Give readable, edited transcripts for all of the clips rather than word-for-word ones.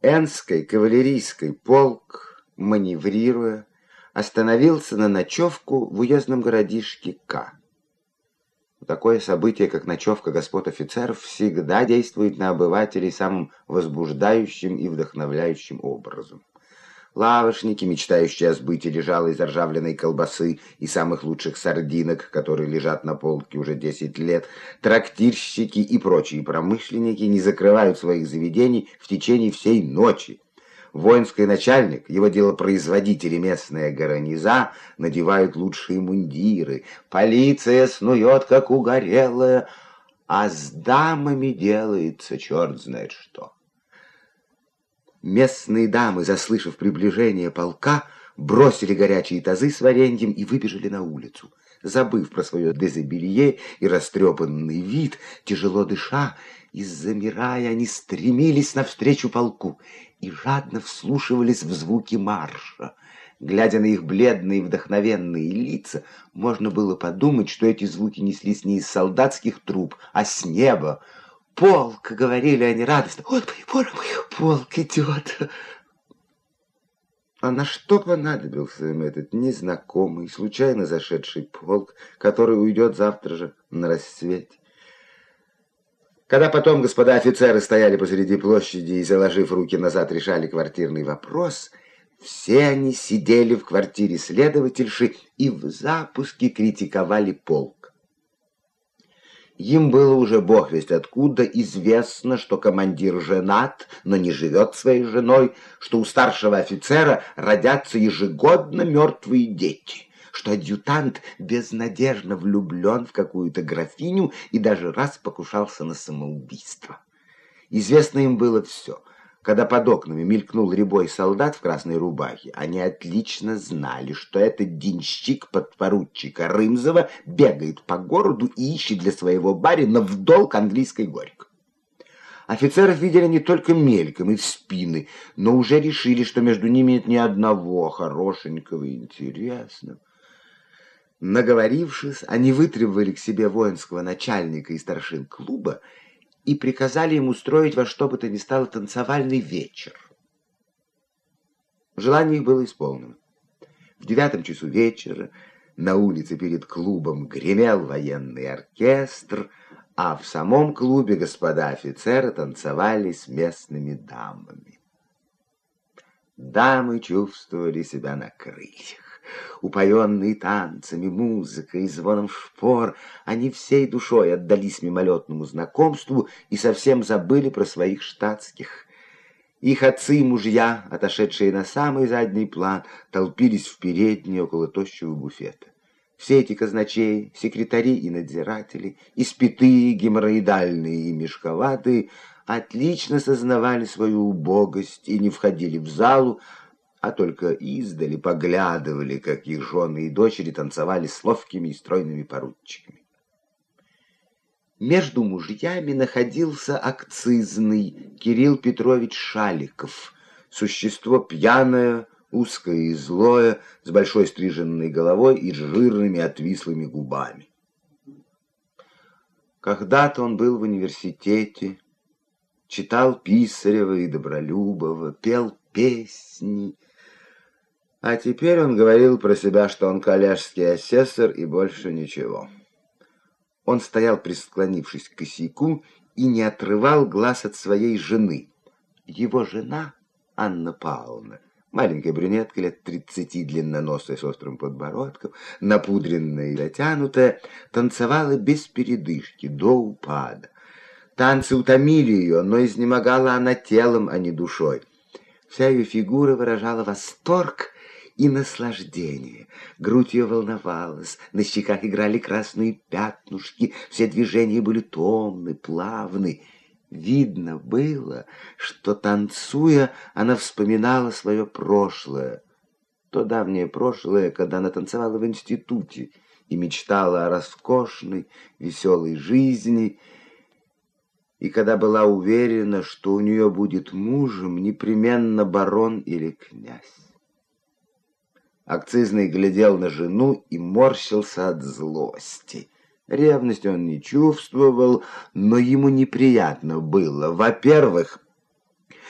Энский кавалерийский полк, маневрируя, остановился на ночевку в уездном городишке К. Такое событие, как ночевка господ офицеров, всегда действует на обывателей самым возбуждающим и вдохновляющим образом. Лавочники, мечтающие о сбытии лежалой заржавленной колбасы и самых лучших сардинок, которые лежат на полке уже 10 лет, трактирщики и прочие промышленники не закрывают своих заведений в течение всей ночи. Воинский начальник, его делопроизводители, местная гарниза, надевают лучшие мундиры, полиция снует, как угорелая, а с дамами делается черт знает что. Местные дамы, заслышав приближение полка, бросили горячие тазы с вареньем и выбежали на улицу. Забыв про свое дезобелье и растрепанный вид, тяжело дыша и замирая, они стремились навстречу полку и жадно вслушивались в звуки марша. Глядя на их бледные вдохновенные лица, можно было подумать, что эти звуки неслись не из солдатских труб, а с неба. «Полк!» — говорили они радостно. «Вот, боже мой, полк идет!» А на что понадобился им этот незнакомый, случайно зашедший полк, который уйдет завтра же на рассвете? Когда потом господа офицеры стояли посреди площади и, заложив руки назад, решали квартирный вопрос, все они сидели в квартире следовательши и в запуске критиковали полк. Им было уже бог весть откуда известно, что командир женат, но не живет своей женой, что у старшего офицера родятся ежегодно мертвые дети, что адъютант безнадежно влюблен в какую-то графиню и даже раз покушался на самоубийство. Известно им было все. Когда под окнами мелькнул рябой солдат в красной рубахе, они отлично знали, что этот денщик подпоручика Рымзова бегает по городу и ищет для своего барина в долг английской горько. Офицеров видели не только мельком и в спины, но уже решили, что между ними нет ни одного хорошенького и интересного. Наговорившись, они вытребовали к себе воинского начальника и старшин клуба и приказали им устроить во что бы то ни стало танцевальный вечер. Желание их было исполнено. В 9 часу вечера на улице перед клубом гремел военный оркестр, а в самом клубе господа офицеры танцевали с местными дамами. Дамы чувствовали себя на крыльях. Упоенные танцами, музыкой и звоном шпор, они всей душой отдались мимолетному знакомству и совсем забыли про своих штатских. Их отцы и мужья, отошедшие на самый задний план, толпились в передней около тощего буфета. Все эти казначеи, секретари и надзиратели, испитые, геморроидальные и мешковатые, отлично сознавали свою убогость и не входили в залу, а только издали поглядывали, как их жены и дочери танцевали с ловкими и стройными поручиками. Между мужьями находился акцизный Кирилл Петрович Шаликов, существо пьяное, узкое и злое, с большой стриженной головой и жирными отвислыми губами. Когда-то он был в университете, читал Писарева и Добролюбова, пел песни, а теперь он говорил про себя, что он коллежский асессор и больше ничего. Он стоял, присклонившись к косяку, и не отрывал глаз от своей жены. Его жена, Анна Павловна, маленькая брюнетка лет 30, длинноносая с острым подбородком, напудренная и дотянутая, танцевала без передышки, до упада. Танцы утомили ее, но изнемогала она телом, а не душой. Вся ее фигура выражала восторг и наслаждение. Грудь ее волновалась, на щеках играли красные пятнушки, все движения были томны, плавны. Видно было, что, танцуя, она вспоминала свое прошлое. То давнее прошлое, когда она танцевала в институте и мечтала о роскошной, веселой жизни, и когда была уверена, что у нее будет мужем непременно барон или князь. Акцизный глядел на жену и морщился от злости. Ревности он не чувствовал, но ему неприятно было. Во-первых,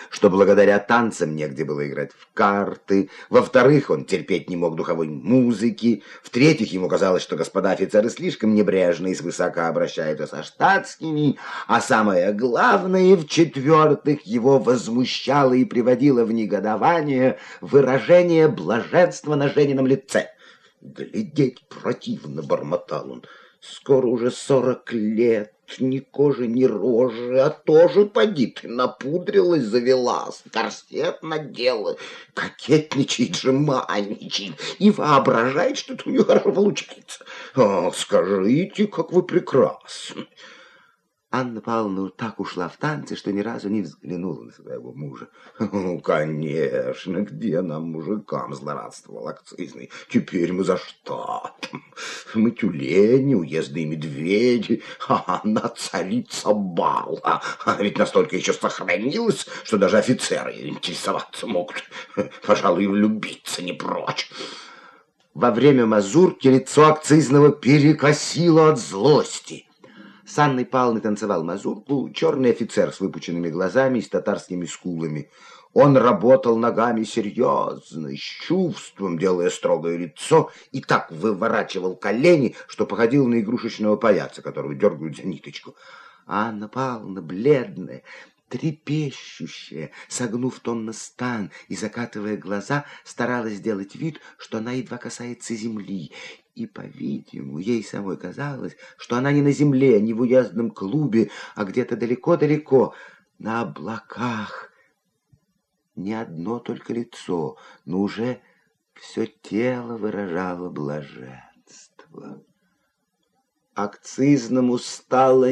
что благодаря танцам негде было играть в карты, во-вторых, он терпеть не мог духовой музыки, в-третьих, ему казалось, что господа офицеры слишком небрежно и свысока обращаются со штатскими, а самое главное, в-четвертых, его возмущало и приводило в негодование выражение блаженства на Женином лице. «Глядеть противно», — бормотал он, — «скоро уже 40 лет, ни кожи, ни рожи, а тоже поди ты напудрилась, завелась, корсет надела, кокетничает, жеманничает и воображает, что это у нее хорошо получается. О, скажите, как вы прекрасны!» Анна Павловна так ушла в танцы, что ни разу не взглянула на своего мужа. «Ну, конечно, где нам, мужикам, злорадствовал акцизный? Теперь мы за штатом. Мы тюлени, уездные медведи, а она царица бала. А ведь настолько еще сохранилась, что даже офицеры интересоваться могут. Пожалуй, влюбиться не прочь». Во время мазурки лицо акцизного перекосило от злости. С Анной Павловной танцевал мазурку черный офицер с выпученными глазами и с татарскими скулами. Он работал ногами серьезно, с чувством, делая строгое лицо, и так выворачивал колени, что походил на игрушечного паяца, которого дергают за ниточку. Анна Павловна, бледная, трепещущая, согнув тонно стан и закатывая глаза, старалась сделать вид, что она едва касается земли. И, по-видимому, ей самой казалось, что она не на земле, не в уездном клубе, а где-то далеко-далеко, на облаках. Не одно только лицо, но уже все тело выражало блаженство. Акцизному стало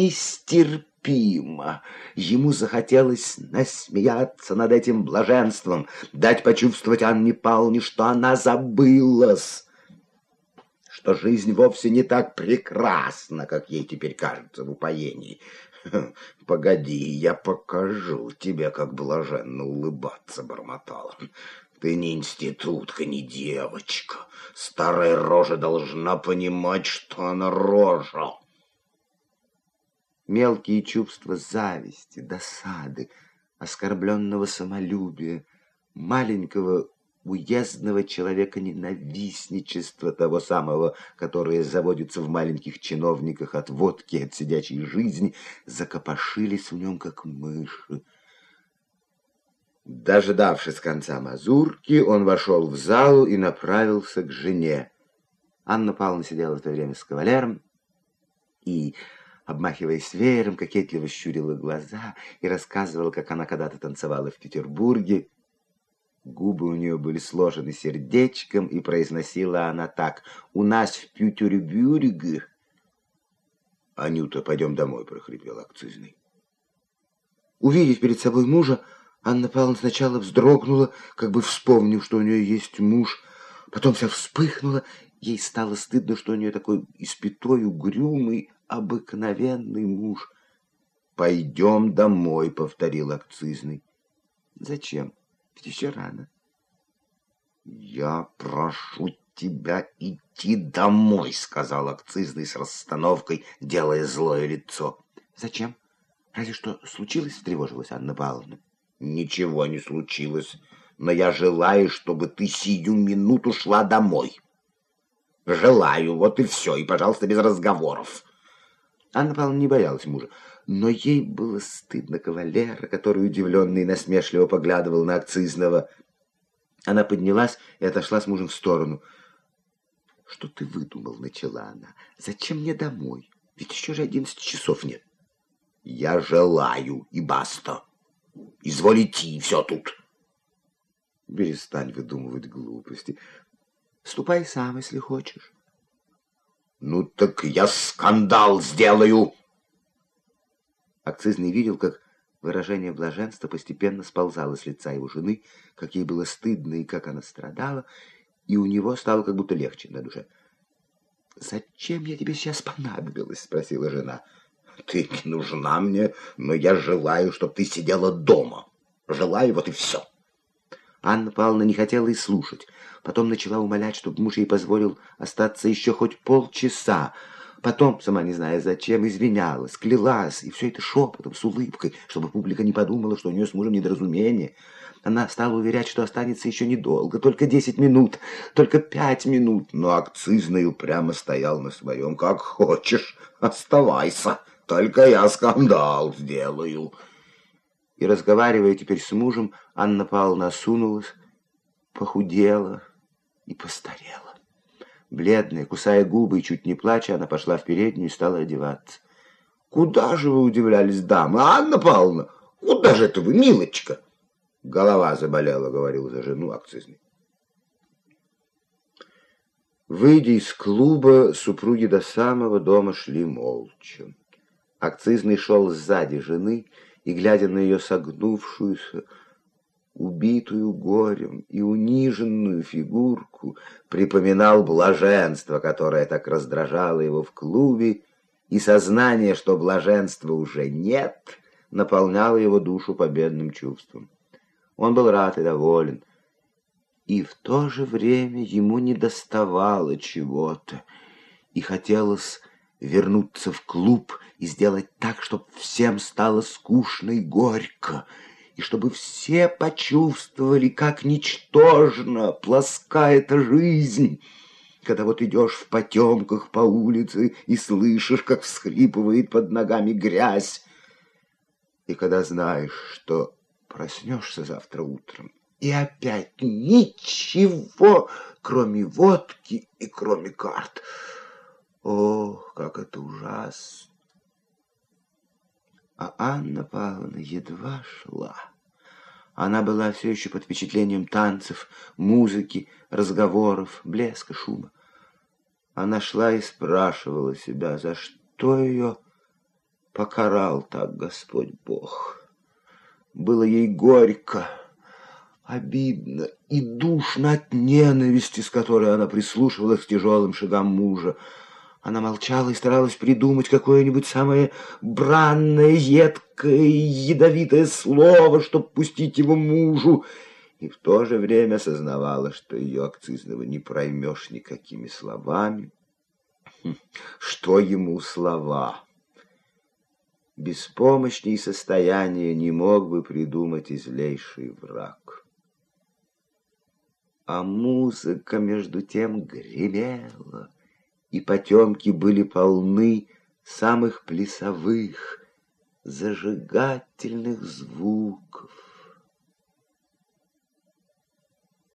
нестерпимо. Ему захотелось насмеяться над этим блаженством, дать почувствовать Анне Павловне, что она забылась, что жизнь вовсе не так прекрасна, как ей теперь кажется в упоении. «Погоди, я покажу тебе, как блаженно улыбаться», — бормотал он. «Ты не институтка, не девочка. Старая рожа должна понимать, что она рожа». Мелкие чувства зависти, досады, оскорбленного самолюбия, маленького уездного человека-ненавистничества, того самого, которое заводится в маленьких чиновниках от водки, от сидячей жизни, закопошились в нем, как мыши. Дождавшись конца мазурки, он вошел в залу и направился к жене. Анна Павловна сидела в это время с кавалером и, обмахиваясь веером, кокетливо щурила глаза и рассказывала, как она когда-то танцевала в Петербурге. Губы у нее были сложены сердечком, и произносила она так: «У нас в Петербурге...» «Анюта, пойдем домой», — прохрипел акцизный. Увидев перед собой мужа, Анна Павловна сначала вздрогнула, как бы вспомнив, что у нее есть муж, потом вся вспыхнула, ей стало стыдно, что у нее такой испятой, угрюмый, обыкновенный муж. «Пойдем домой», — повторил акцизный. «Зачем? Ведь еще рано». «Я прошу тебя идти домой», — сказал акцизный с расстановкой, делая злое лицо. «Зачем? Разве что случилось?» — встревожилась Анна Павловна. «Ничего не случилось, но я желаю, чтобы ты сию минуту шла домой. Желаю, вот и все, и, пожалуйста, без разговоров». Анна Павловна не боялась мужа, но ей было стыдно кавалера, который удивленно и насмешливо поглядывал на акцизного. Она поднялась и отошла с мужем в сторону. «Что ты выдумал?» — начала она. «Зачем мне домой? Ведь еще же 11 часов нет». «Я желаю, и баста. Изволь идти, и все тут». «Перестань выдумывать глупости. Ступай сам, если хочешь». «Ну так я скандал сделаю». Акцизный видел, как выражение блаженства постепенно сползало с лица его жены, как ей было стыдно и как она страдала, и у него стало как будто легче на душе. «Зачем я тебе сейчас понадобилась?» — спросила жена. «Ты не нужна мне, но я желаю, чтобы ты сидела дома. Желаю, вот и все». Анна Павловна не хотела и слушать. Потом начала умолять, чтобы муж ей позволил остаться еще хоть полчаса. Потом, сама не зная зачем, извинялась, клялась, и все это шепотом, с улыбкой, чтобы публика не подумала, что у нее с мужем недоразумение. Она стала уверять, что останется еще недолго, только 10 минут, только 5 минут. Но акцизный упрямо стоял на своем. Как хочешь, оставайся, только я скандал сделаю. И, разговаривая теперь с мужем, Анна Павловна осунулась, похудела и постарела. Бледная, кусая губы и чуть не плача, она пошла в переднюю и стала одеваться. «Куда же вы, удивлялись дамы? Анна Павловна, куда же это вы, милочка?» «Голова заболела», — говорил за жену акцизный. Выйдя из клуба, супруги до самого дома шли молча. Акцизный шел сзади жены и, глядя на ее согнувшуюся, убитую горем и униженную фигурку, припоминал блаженство, которое так раздражало его в клубе, и сознание, что блаженства уже нет, наполняло его душу победным чувством. Он был рад и доволен, и в то же время ему недоставало чего-то, и хотелось вернуться в клуб и сделать так, чтобы всем стало скучно и горько, и чтобы все почувствовали, как ничтожно плоска эта жизнь, когда вот идешь в потемках по улице и слышишь, как всхлипывает под ногами грязь, и когда знаешь, что проснешься завтра утром, и опять ничего, кроме водки и кроме карт. Ох, как это ужасно! А Анна Павловна едва шла. Она была все еще под впечатлением танцев, музыки, разговоров, блеска, шума. Она шла и спрашивала себя, за что ее покарал так Господь Бог. Было ей горько, обидно и душно от ненависти, с которой она прислушивалась к тяжелым шагам мужа. Она молчала и старалась придумать какое-нибудь самое бранное, едкое, ядовитое слово, чтобы пустить его мужу, и в то же время сознавала, что ее акцизного не проймешь никакими словами. Что ему слова? Беспомощней состояние не мог бы придумать и злейший враг. А музыка, между тем, гремела, и потемки были полны самых плясовых, зажигательных звуков.